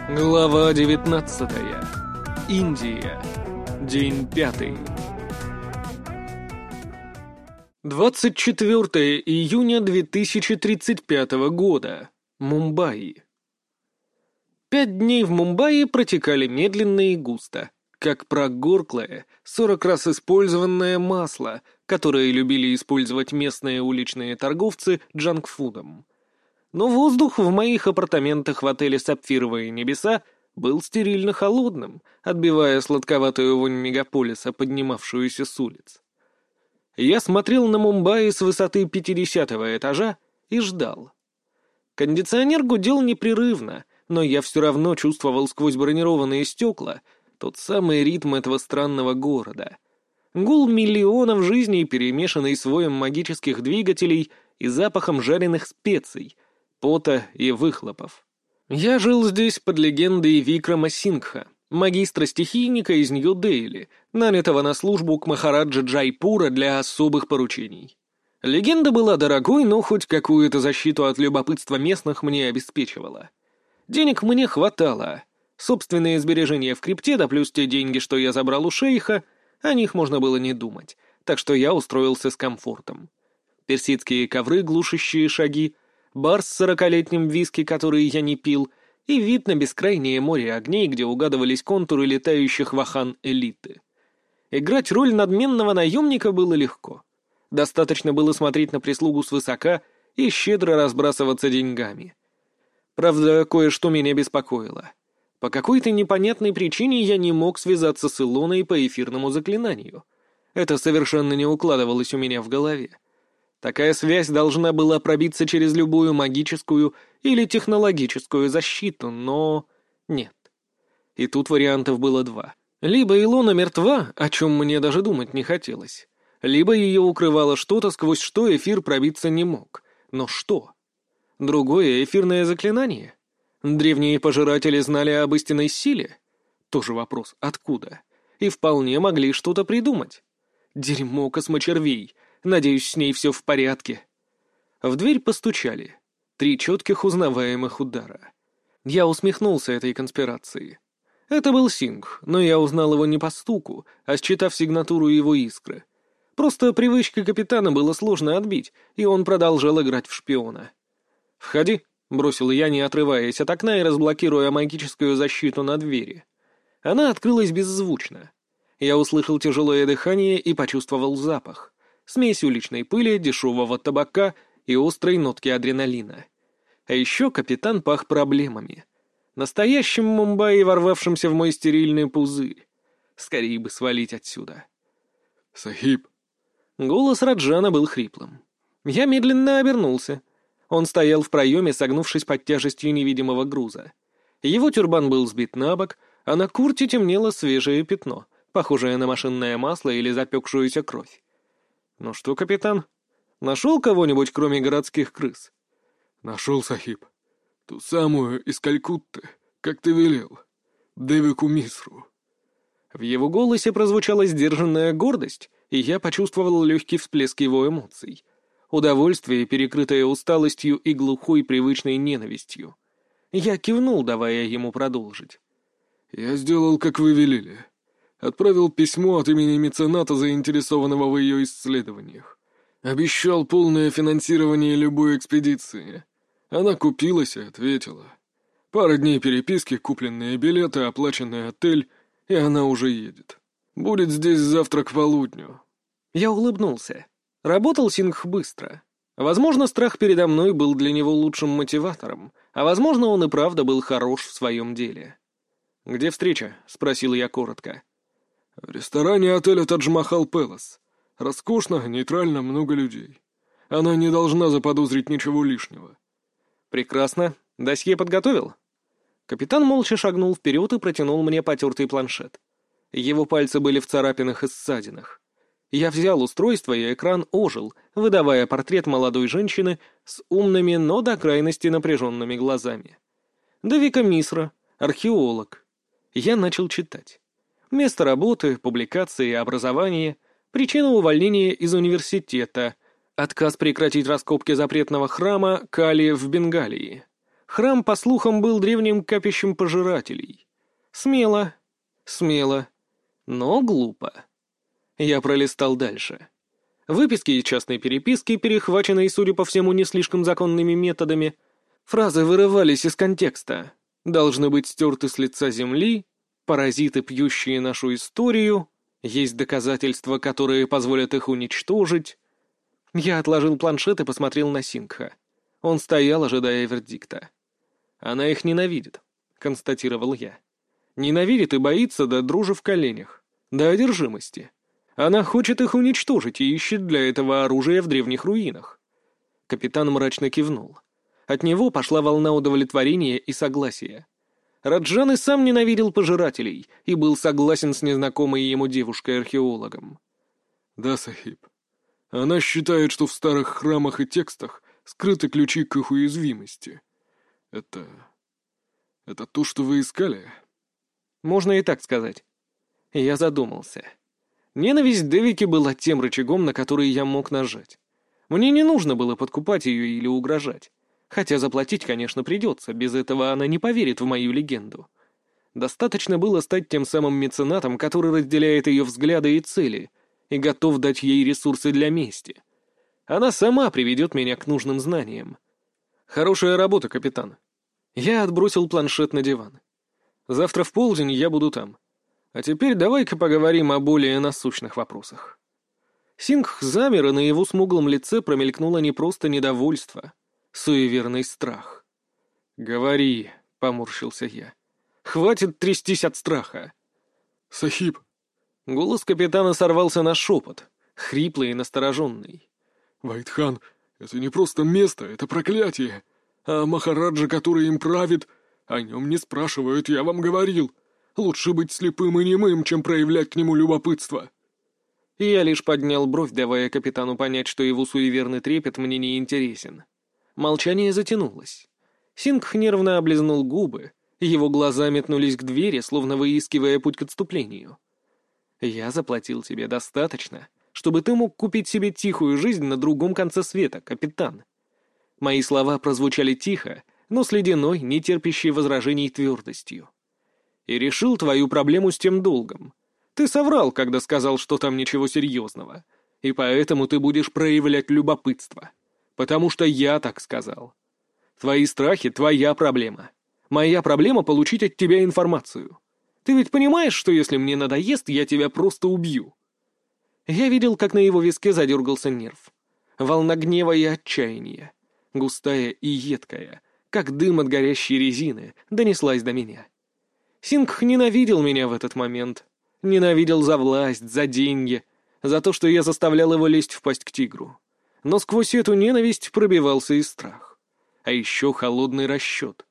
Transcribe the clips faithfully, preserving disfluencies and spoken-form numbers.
Глава девятнадцатая. Индия. День пятый. двадцать четвёртое июня две тысячи тридцать пятого года. Мумбаи. Пять дней в Мумбаи протекали медленно и густо, как прогорклое, сорок раз использованное масло, которое любили использовать местные уличные торговцы джанкфудом. Но воздух в моих апартаментах в отеле «Сапфировые небеса» был стерильно холодным, отбивая сладковатую вонь мегаполиса, поднимавшуюся с улиц. Я смотрел на Мумбаи с высоты пятидесятого этажа и ждал. Кондиционер гудел непрерывно, но я все равно чувствовал сквозь бронированные стекла тот самый ритм этого странного города. Гул миллионов жизней, перемешанный с воем магических двигателей и запахом жареных специй, пота и выхлопов. Я жил здесь под легендой Викрама Сингха, магистра-стихийника из Нью-Дели, нанятого на службу к махараджа Джайпура для особых поручений. Легенда была дорогой, но хоть какую-то защиту от любопытства местных мне обеспечивала. Денег мне хватало. Собственные сбережения в крипте, да плюс те деньги, что я забрал у шейха, о них можно было не думать, так что я устроился с комфортом. Персидские ковры, глушащие шаги, бар с сорокалетним виски, который я не пил, и вид на бескрайнее море огней, где угадывались контуры летающих вахан элиты. Играть роль надменного наемника было легко. Достаточно было смотреть на прислугу свысока и щедро разбрасываться деньгами. Правда, кое-что меня беспокоило. По какой-то непонятной причине я не мог связаться с Илоной по эфирному заклинанию. Это совершенно не укладывалось у меня в голове. Такая связь должна была пробиться через любую магическую или технологическую защиту, но нет. И тут вариантов было два. Либо Илона мертва, о чем мне даже думать не хотелось, либо ее укрывало что-то, сквозь что эфир пробиться не мог. Но что? Другое эфирное заклинание? Древние пожиратели знали об истинной силе? Тоже вопрос, откуда? И вполне могли что-то придумать. Дерьмо космочервей. Надеюсь, с ней все в порядке. В дверь постучали. Три четких узнаваемых удара. Я усмехнулся этой конспирации. Это был Сингх, но я узнал его не по стуку, а считав сигнатуру его искры. Просто привычкой капитана было сложно отбить, и он продолжал играть в шпиона. «Входи», — бросил я, не отрываясь от окна и разблокируя магическую защиту на двери. Она открылась беззвучно. Я услышал тяжелое дыхание и почувствовал запах. Смесь уличной пыли, дешевого табака и острой нотки адреналина. А еще капитан пах проблемами. Настоящим Мумбаи, ворвавшимся в мой стерильный пузырь. Скорее бы свалить отсюда. «Сахиб». Голос Раджана был хриплым. Я медленно обернулся. Он стоял в проеме, согнувшись под тяжестью невидимого груза. Его тюрбан был сбит на бок, а на курте темнело свежее пятно, похожее на машинное масло или запекшуюся кровь. «Ну что, капитан, нашел кого-нибудь, кроме городских крыс?» «Нашел, Сахиб. Ту самую из Калькутты, как ты велел. Девику Мисру». В его голосе прозвучала сдержанная гордость, и я почувствовал легкий всплеск его эмоций. Удовольствие, перекрытое усталостью и глухой привычной ненавистью. Я кивнул, давая ему продолжить. «Я сделал, как вы велели. Отправил письмо от имени мецената, заинтересованного в ее исследованиях. Обещал полное финансирование любой экспедиции. Она купилась и ответила. Пара дней переписки, купленные билеты, оплаченный отель, и она уже едет. Будет здесь завтра к полудню». Я улыбнулся. Работал Сингх быстро. Возможно, страх передо мной был для него лучшим мотиватором, а возможно, он и правда был хорош в своем деле. «Где встреча?» — спросил я коротко. «В ресторане отеля Тадж-Махал Пэлас. Роскошно, нейтрально, много людей. Она не должна заподозрить ничего лишнего». «Прекрасно. Досье подготовил?» Капитан молча шагнул вперед и протянул мне потертый планшет. Его пальцы были в царапинах и ссадинах. Я взял устройство, и экран ожил, выдавая портрет молодой женщины с умными, но до крайности напряженными глазами. Девика Мисра, археолог. Я начал читать. Место работы, публикации, образование, причина увольнения из университета, отказ прекратить раскопки запретного храма Кали в Бенгалии. Храм, по слухам, был древним капищем пожирателей. Смело, смело, но глупо. Я пролистал дальше. Выписки из частной переписки, перехваченные, судя по всему, не слишком законными методами. Фразы вырывались из контекста. Должны быть стерты с лица земли, паразиты, пьющие нашу историю, есть доказательства, которые позволят их уничтожить. Я отложил планшет и посмотрел на Сингха. Он стоял, ожидая вердикта. «Она их ненавидит», — констатировал я. «Ненавидит и боится до дрожи в коленях, до одержимости. Она хочет их уничтожить и ищет для этого оружие в древних руинах». Капитан мрачно кивнул. От него пошла волна удовлетворения и согласия. Раджан и сам ненавидел пожирателей и был согласен с незнакомой ему девушкой-археологом. «Да, Сахиб. Она считает, что в старых храмах и текстах скрыты ключи к их уязвимости. Это... это то, что вы искали?» Можно и так сказать. Я задумался. Ненависть Девики была тем рычагом, на который я мог нажать. Мне не нужно было подкупать ее или угрожать. Хотя заплатить, конечно, придется, без этого она не поверит в мою легенду. Достаточно было стать тем самым меценатом, который разделяет ее взгляды и цели, и готов дать ей ресурсы для мести. Она сама приведет меня к нужным знаниям. Хорошая работа, капитан. Я отбросил планшет на диван. Завтра в полдень я буду там. А теперь давай-ка поговорим о более насущных вопросах. Сингх замер, и на его смуглом лице промелькнуло не просто недовольство, суеверный страх. «Говори», — поморщился я. «Хватит трястись от страха». «Сахиб». Голос капитана сорвался на шепот, хриплый и настороженный. «Вайтхан, это не просто место, это проклятие. А Махараджа, который им правит, о нем не спрашивают, я вам говорил. Лучше быть слепым и немым, чем проявлять к нему любопытство». И я лишь поднял бровь, давая капитану понять, что его суеверный трепет мне не интересен. Молчание затянулось. Сингх нервно облизнул губы, его глаза метнулись к двери, словно выискивая путь к отступлению. «Я заплатил тебе достаточно, чтобы ты мог купить себе тихую жизнь на другом конце света, капитан». Мои слова прозвучали тихо, но с ледяной, не терпящей возражений твердостью. «И решил твою проблему с тем долгом. Ты соврал, когда сказал, что там ничего серьезного, и поэтому ты будешь проявлять любопытство. Потому что я так сказал. Твои страхи — твоя проблема. Моя проблема — получить от тебя информацию. Ты ведь понимаешь, что если мне надоест, я тебя просто убью?» Я видел, как на его виске задергался нерв. Волна гнева и отчаяния, густая и едкая, как дым от горящей резины, донеслась до меня. Сингх ненавидел меня в этот момент. Ненавидел за власть, за деньги, за то, что я заставлял его лезть в пасть к тигру. Но сквозь эту ненависть пробивался и страх. А еще холодный расчет.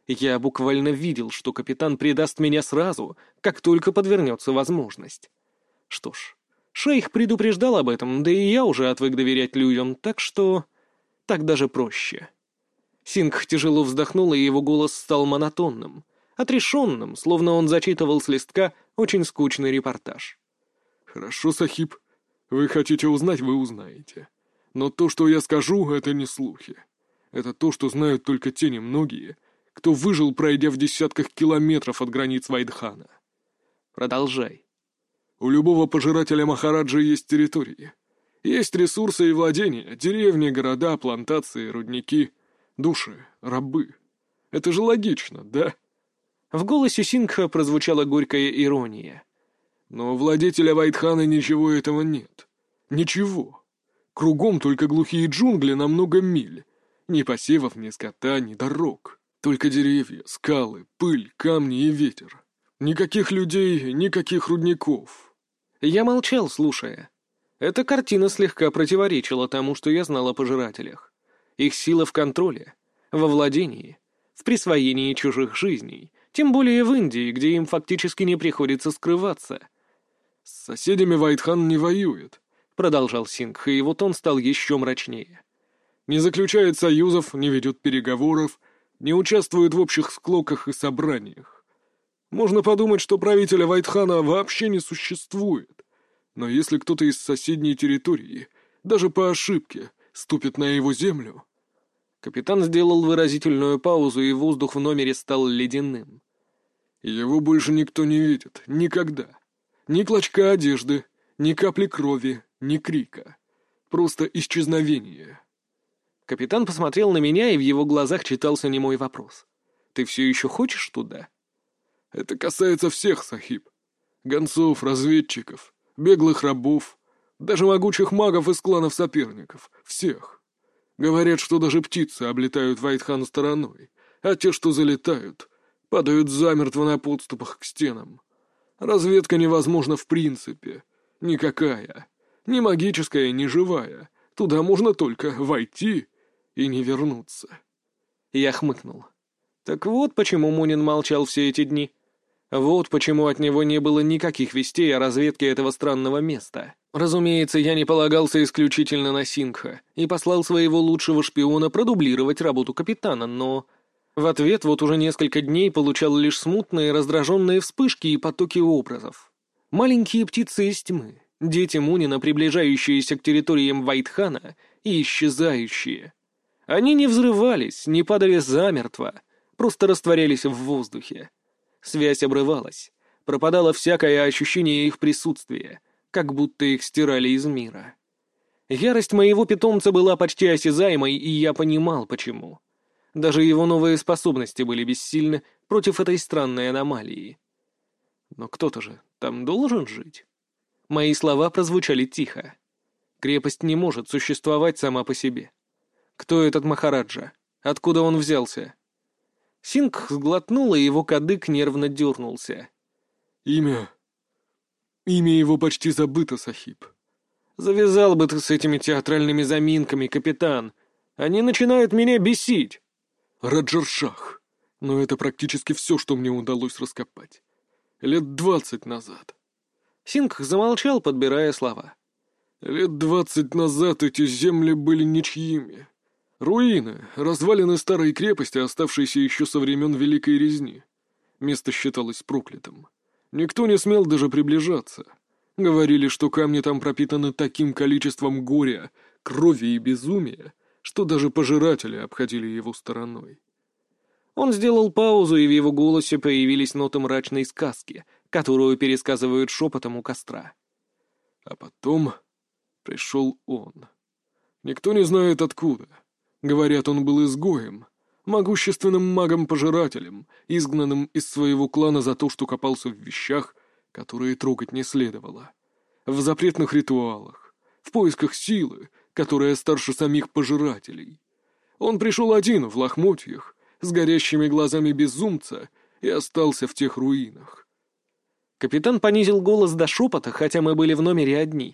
Я буквально видел, что капитан предаст меня сразу, как только подвернется возможность. Что ж, шейх предупреждал об этом, да и я уже отвык доверять людям, так что... так даже проще. Сингх тяжело вздохнул, и его голос стал монотонным, отрешенным, словно он зачитывал с листка очень скучный репортаж. «Хорошо, Сахиб. Вы хотите узнать, вы узнаете. Но то, что я скажу, это не слухи. Это то, что знают только те немногие, кто выжил, пройдя в десятках километров от границ Вайтхана». «Продолжай». «У любого пожирателя Махараджа есть территории. Есть ресурсы и владения, деревни, города, плантации, рудники, души, рабы. Это же логично, да?» В голосе Сингха прозвучала горькая ирония. «Но у владетеля Вайтхана ничего этого нет. Ничего. Кругом только глухие джунгли на много миль. Ни посевов, ни скота, ни дорог. Только деревья, скалы, пыль, камни и ветер. Никаких людей, никаких рудников». Я молчал, слушая. Эта картина слегка противоречила тому, что я знал о пожирателях. Их сила в контроле, во владении, в присвоении чужих жизней, тем более в Индии, где им фактически не приходится скрываться. «С соседями Вайтхан не воюет», — продолжал Сингх, и его тон стал еще мрачнее. «Не заключает союзов, не ведет переговоров, не участвует в общих склоках и собраниях. Можно подумать, что правителя Вайтхана вообще не существует. Но если кто-то из соседней территории, даже по ошибке, ступит на его землю...» Капитан сделал выразительную паузу, и воздух в номере стал ледяным. Его больше никто не видит. Никогда. Ни клочка одежды, ни капли крови, ни крика. Просто исчезновение. Капитан посмотрел на меня, и в его глазах читался немой вопрос. «Ты все еще хочешь туда?» «Это касается всех, Сахиб. Гонцов, разведчиков, беглых рабов, даже могучих магов из кланов соперников. Всех. Говорят, что даже птицы облетают Вайтхан стороной, а те, что залетают, падают замертво на подступах к стенам. Разведка невозможна в принципе. Никакая. Ни магическая, ни живая. Туда можно только войти и не вернуться». Я хмыкнул. Так вот почему Мунин молчал все эти дни. Вот почему от него не было никаких вестей о разведке этого странного места. Разумеется, я не полагался исключительно на Сингха и послал своего лучшего шпиона продублировать работу капитана, но... В ответ вот уже несколько дней получал лишь смутные раздраженные вспышки и потоки образов. Маленькие птицы из тьмы, дети Мунина, приближающиеся к территориям Вайтхана и исчезающие. Они не взрывались, не падали замертво, просто растворялись в воздухе. Связь обрывалась, пропадало всякое ощущение их присутствия, как будто их стирали из мира. Ярость моего питомца была почти осязаемой, и я понимал, почему. Даже его новые способности были бессильны против этой странной аномалии. Но кто-то же там должен жить. Мои слова прозвучали тихо. Крепость не может существовать сама по себе. Кто этот Махараджа? Откуда он взялся? Сингх сглотнул, и его кадык нервно дернулся. «Имя... Имя его почти забыто, Сахиб». «Завязал бы ты с этими театральными заминками, капитан. Они начинают меня бесить». «Раджаршах. Но это практически все, что мне удалось раскопать. Лет двадцать назад». Сингх замолчал, подбирая слова. «Лет двадцать назад эти земли были ничьими. Руины, развалины старой крепости, оставшиеся еще со времен Великой Резни. Место считалось проклятым. Никто не смел даже приближаться. Говорили, что камни там пропитаны таким количеством горя, крови и безумия, что даже пожиратели обходили его стороной». Он сделал паузу, и в его голосе появились ноты мрачной сказки, которую пересказывают шепотом у костра. А потом пришел он. Никто не знает откуда. Говорят, он был изгоем, могущественным магом-пожирателем, изгнанным из своего клана за то, что копался в вещах, которые трогать не следовало. В запретных ритуалах, в поисках силы, которая старше самих пожирателей. Он пришел один в лохмотьях, с горящими глазами безумца, и остался в тех руинах. Капитан понизил голос до шепота, хотя мы были в номере одни.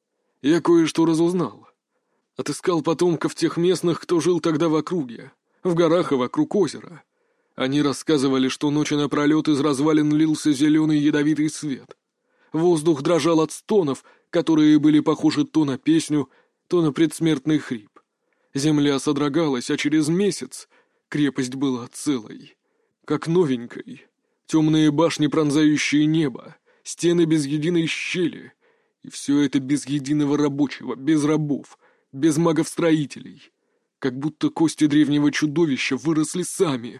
«Я кое-что разузнал. Отыскал потомков тех местных, кто жил тогда в округе, в горах и вокруг озера. Они рассказывали, что ночи напролет из развалин лился зеленый ядовитый свет. Воздух дрожал от стонов, которые были похожи то на песню, то на предсмертный хрип. Земля содрогалась, а через месяц крепость была целой, как новенькой. Темные башни, пронзающие небо, стены без единой щели. И все это без единого рабочего, без рабов, без магов-строителей. Как будто кости древнего чудовища выросли сами.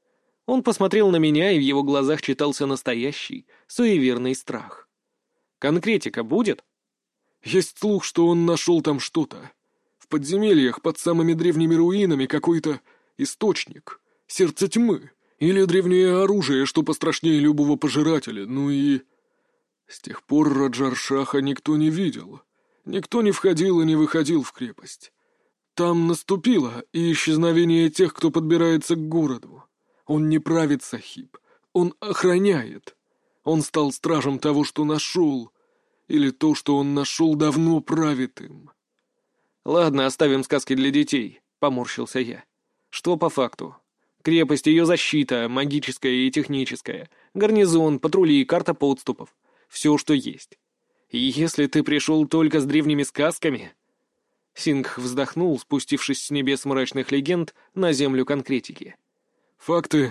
Он посмотрел на меня, и в его глазах читался настоящий, суеверный страх. «Конкретика будет?» Есть слух, что он нашел там что-то. В подземельях под самыми древними руинами какой-то источник, сердце тьмы, или древнее оружие, что пострашнее любого пожирателя, ну и... С тех пор Раджаршаха никто не видел. Никто не входил и не выходил в крепость. Там наступило и исчезновение тех, кто подбирается к городу. Он не правит, Сахиб, он охраняет. Он стал стражем того, что нашел, или то, что он нашел, давно правит им. «Ладно, оставим сказки для детей», — поморщился я. «Что по факту? Крепость, ее защита, магическая и техническая, гарнизон, патрули, карта подступов. Все, что есть. И если ты пришел только с древними сказками...» Сингх вздохнул, спустившись с небес мрачных легенд на землю конкретики. «Факты...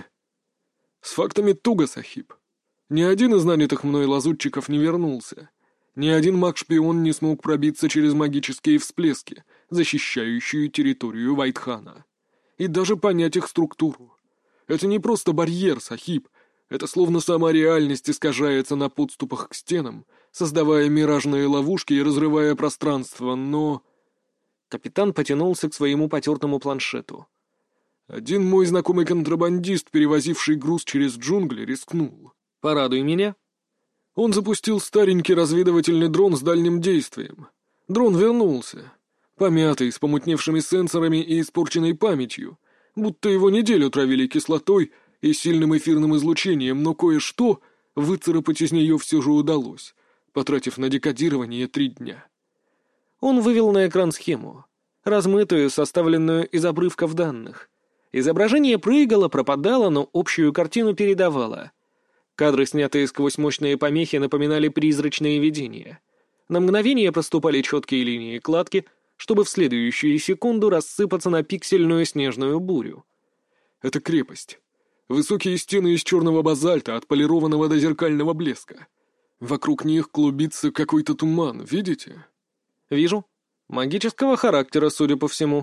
С фактами туго, Сахиб. Ни один из нанятых мной лазутчиков не вернулся. Ни один маг-шпион не смог пробиться через магические всплески, защищающие территорию Вайтхана. и даже понять их структуру. Это не просто барьер, Сахиб. Это словно сама реальность искажается на подступах к стенам, создавая миражные ловушки и разрывая пространство, но... Капитан потянулся к своему потертому планшету. Один мой знакомый контрабандист, перевозивший груз через джунгли, рискнул. «Порадуй меня». Он запустил старенький разведывательный дрон с дальним действием. Дрон вернулся. Помятый, с помутневшими сенсорами и испорченной памятью, будто его неделю травили кислотой и сильным эфирным излучением, но кое-что выцарапать из нее все же удалось, потратив на декодирование три дня. Он вывел на экран схему, размытую, составленную из обрывков данных. Изображение прыгало, пропадало, но общую картину передавало. Кадры, снятые сквозь мощные помехи, напоминали призрачные видения. На мгновение проступали четкие линии кладки, чтобы в следующую секунду рассыпаться на пиксельную снежную бурю. Это крепость. Высокие стены из черного базальта, отполированного до зеркального блеска. Вокруг них клубится какой-то туман, видите? Вижу. Магического характера, судя по всему.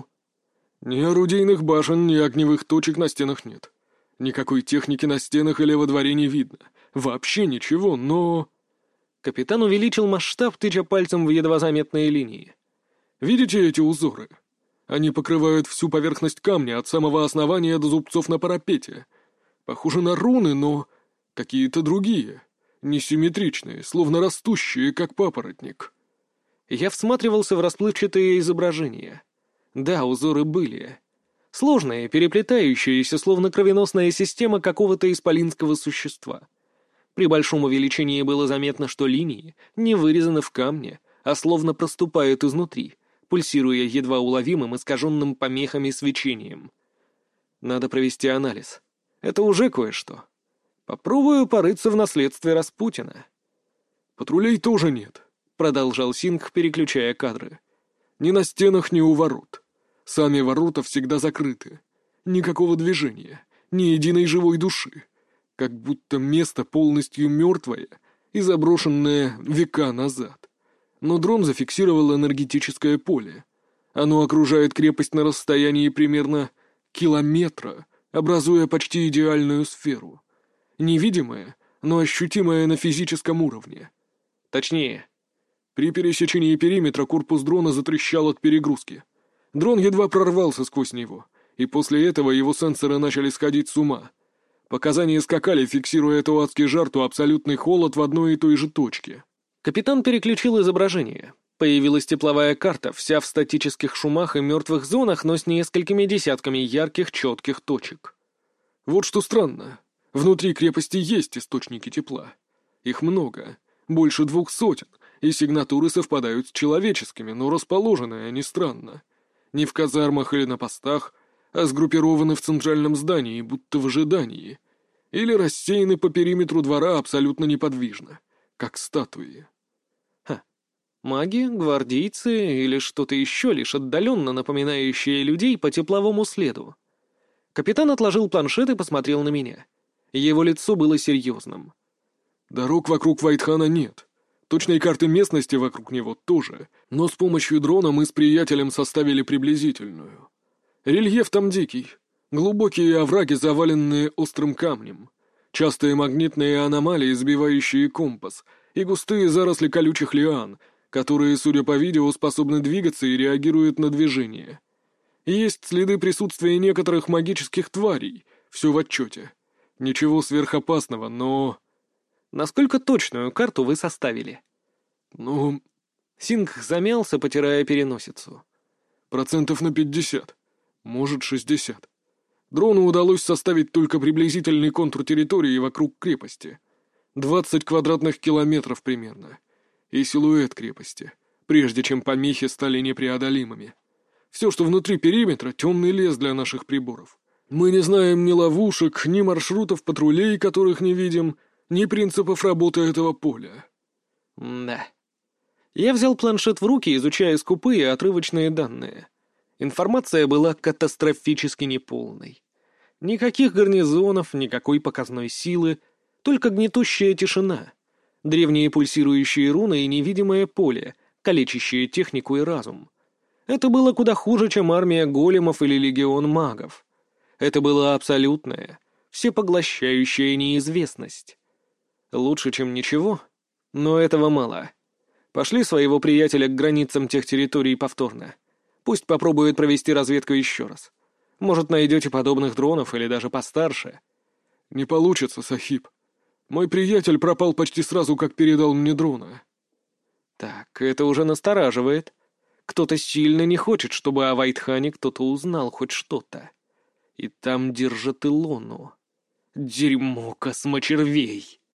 Ни орудийных башен, ни огневых точек на стенах нет. Никакой техники на стенах или во дворе не видно. Вообще ничего, но... Капитан увеличил масштаб, тыча пальцем в едва заметные линии. Видите эти узоры? Они покрывают всю поверхность камня от самого основания до зубцов на парапете. Похожи на руны, но какие-то другие. Несимметричные, словно растущие, как папоротник. Я всматривался в расплывчатые изображения. Да, узоры были. Сложные, переплетающиеся, словно кровеносная система какого-то исполинского существа. При большом увеличении было заметно, что линии не вырезаны в камне, а словно проступают изнутри, пульсируя едва уловимым, искаженным помехами свечением. Надо провести анализ. Это уже кое-что. Попробую порыться в наследстве Распутина. Патрулей тоже нет. — продолжал Сингх, переключая кадры. «Ни на стенах, ни у ворот. Сами ворота всегда закрыты. Никакого движения, ни единой живой души. Как будто место полностью мертвое и заброшенное века назад. Но дрон зафиксировал энергетическое поле. Оно окружает крепость на расстоянии примерно километра, образуя почти идеальную сферу. Невидимая, но ощутимая на физическом уровне. Точнее... При пересечении периметра корпус дрона затрещал от перегрузки. Дрон едва прорвался сквозь него, и после этого его сенсоры начали сходить с ума. Показания скакали, фиксируя то адский жар, то абсолютный холод в одной и той же точке. Капитан переключил изображение. Появилась тепловая карта, вся в статических шумах и мертвых зонах, но с несколькими десятками ярких, четких точек. Вот что странно. Внутри крепости есть источники тепла. Их много, больше двух сотен, и сигнатуры совпадают с человеческими, но расположены они странно. Не в казармах или на постах, а сгруппированы в центральном здании, будто в ожидании. Или рассеяны по периметру двора абсолютно неподвижно, как статуи. Ха. Маги, гвардейцы или что-то еще, лишь отдаленно напоминающее людей по тепловому следу. Капитан отложил планшет и посмотрел на меня. Его лицо было серьезным. «Дорог вокруг Вайтхана нет. Точной карты местности вокруг него тоже, но с помощью дрона мы с приятелем составили приблизительную. Рельеф там дикий. Глубокие овраги, заваленные острым камнем. Частые магнитные аномалии, сбивающие компас, и густые заросли колючих лиан, которые, судя по видео, способны двигаться и реагируют на движение. Есть следы присутствия некоторых магических тварей, все в отчете. Ничего сверхопасного, но... Насколько точную карту вы составили? Ну... Сингх замялся, потирая переносицу. Процентов на пятьдесят. Может, шестьдесят. Дрону удалось составить только приблизительный контур территории вокруг крепости. Двадцать квадратных километров примерно. И силуэт крепости, прежде чем помехи стали непреодолимыми. Все, что внутри периметра, темный лес для наших приборов. Мы не знаем ни ловушек, ни маршрутов патрулей, которых не видим, ни принципов работы этого поля. Да. Я взял планшет в руки, изучая скупые отрывочные данные. Информация была катастрофически неполной. Никаких гарнизонов, никакой показной силы, только гнетущая тишина, древние пульсирующие руны и невидимое поле, калечащее технику и разум. Это было куда хуже, чем армия големов или легион магов. Это была абсолютная, всепоглощающая неизвестность. Лучше, чем ничего, но этого мало. Пошли своего приятеля к границам тех территорий повторно. Пусть попробует провести разведку еще раз. Может, найдете подобных дронов или даже постарше. Не получится, Сахиб. Мой приятель пропал почти сразу, как передал мне дрона. Так, это уже настораживает. Кто-то сильно не хочет, чтобы о Вайтхане кто-то узнал хоть что-то. И там держат Илону. Дерьмо космочервей.